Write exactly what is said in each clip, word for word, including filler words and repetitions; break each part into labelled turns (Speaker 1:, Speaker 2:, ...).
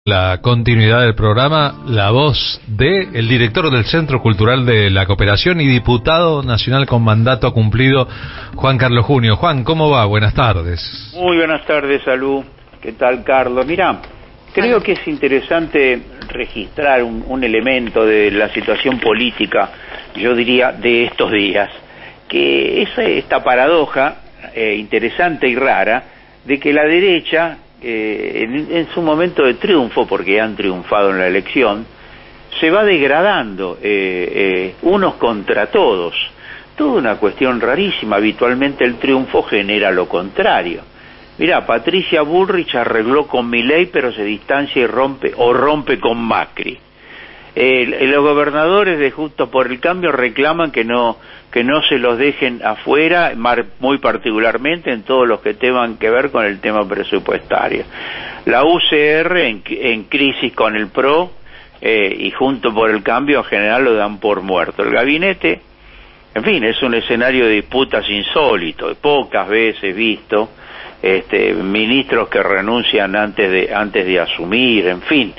Speaker 1: La continuidad del programa, la voz de el director del Centro Cultural de la Cooperación y diputado nacional con mandato cumplido, Juan Carlos Junio. Juan, ¿cómo va? Buenas tardes.
Speaker 2: Muy buenas tardes, Salud. ¿Qué tal, Carlos? Mirá, creo que es interesante registrar un, un elemento de la situación política, yo diría, de estos días, que es esta paradoja eh, interesante y rara de que la derecha, Eh, en, en su momento de triunfo, porque han triunfado en la elección, se va degradando eh, eh, unos contra todos. Toda una cuestión rarísima. Habitualmente el triunfo genera lo contrario. Mirá, Patricia Bullrich arregló con Milei, pero se distancia y rompe, o rompe con Macri. Eh, los gobernadores de Juntos por el Cambio reclaman que no que no se los dejen afuera, muy particularmente en todos los que tengan que ver con el tema presupuestario. La U C R en, en crisis con el P R O eh, y Juntos por el Cambio en general lo dan por muerto. El gabinete, en fin, es un escenario de disputas insólito, pocas veces visto, este, ministros que renuncian antes de antes de asumir, en fin,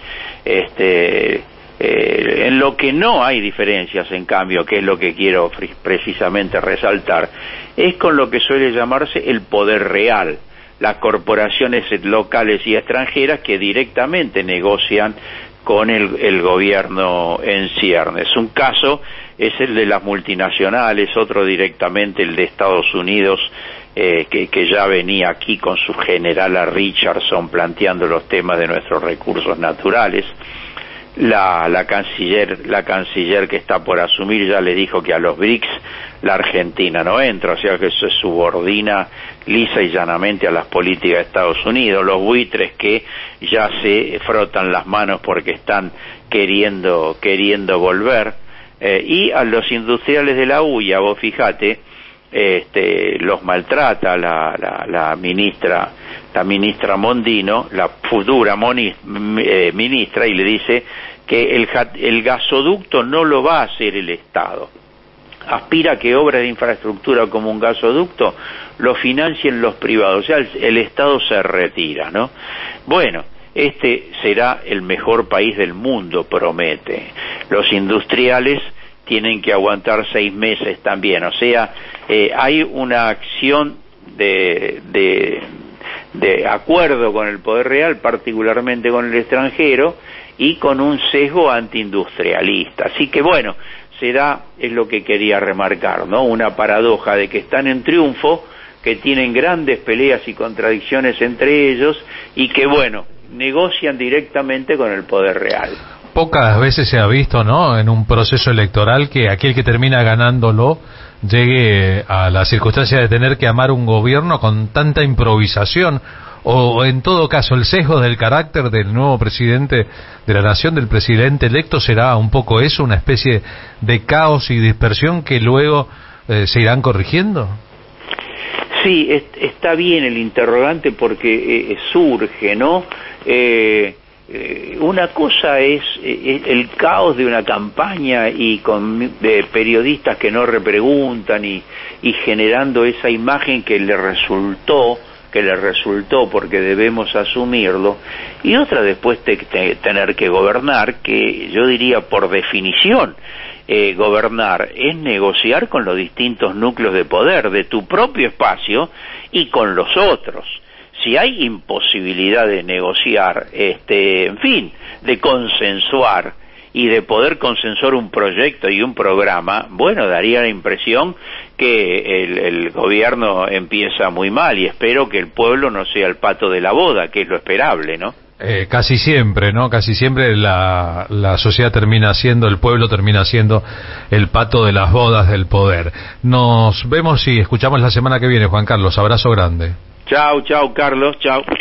Speaker 2: este Eh, en lo que no hay diferencias, en cambio, que es lo que quiero precisamente resaltar, es con lo que suele llamarse el poder real, las corporaciones locales y extranjeras que directamente negocian con el, el gobierno en ciernes. Un caso es el de las multinacionales, otro directamente el de Estados Unidos, eh, que, que ya venía aquí con su generala Richardson planteando los temas de nuestros recursos naturales. La, la canciller la canciller que está por asumir ya le dijo que a los B R I C S la Argentina no entra, o sea que se subordina lisa y llanamente a las políticas de Estados Unidos. Los buitres que ya se frotan las manos porque están queriendo queriendo volver, eh, y a los industriales de la U I A, vos fijate, este, los maltrata la, la, la ministra la ministra Mondino, la futura moni, eh, ministra, y le dice que el, el gasoducto no lo va a hacer el Estado. Aspira a que obras de infraestructura como un gasoducto lo financien los privados, o sea, el, el Estado se retira, ¿no? Bueno, este será el mejor país del mundo, promete. Los industriales tienen que aguantar seis meses también, o sea, eh, hay una acción de, de, de acuerdo con el poder real, particularmente con el extranjero, y con un sesgo antiindustrialista. Así que bueno, será, es lo que quería remarcar, ¿no? Una paradoja de que están en triunfo, que tienen grandes peleas y contradicciones entre ellos, y que bueno, negocian directamente con el poder real.
Speaker 1: Pocas veces se ha visto, ¿no?, en un proceso electoral, que aquel que termina ganándolo llegue a la circunstancia de tener que amar un gobierno con tanta improvisación, o en todo caso el sesgo del carácter del nuevo presidente de la nación, del presidente electo, será un poco eso, una especie de caos y dispersión que luego eh, se irán corrigiendo.
Speaker 2: Sí, es, está bien el interrogante porque eh, surge, ¿no? Eh, Eh, una cosa es eh, el caos de una campaña y con eh, periodistas que no repreguntan y, y generando esa imagen que le resultó, que le resultó porque debemos asumirlo, y otra después te, te, tener que gobernar, que yo diría por definición, eh, gobernar es negociar con los distintos núcleos de poder de tu propio espacio y con los otros. Si hay imposibilidad de negociar, este, en fin, de consensuar y de poder consensuar un proyecto y un programa, bueno, daría la impresión que el, el gobierno empieza muy mal, y espero que el pueblo no sea el pato de la boda, que es lo esperable, ¿no?
Speaker 1: Eh, casi siempre, ¿no? Casi siempre la, la sociedad termina siendo, el pueblo termina siendo el pato de las bodas del poder. Nos vemos y escuchamos la semana que viene, Juan Carlos. Abrazo grande.
Speaker 2: Chau, chau, Carlos, chau.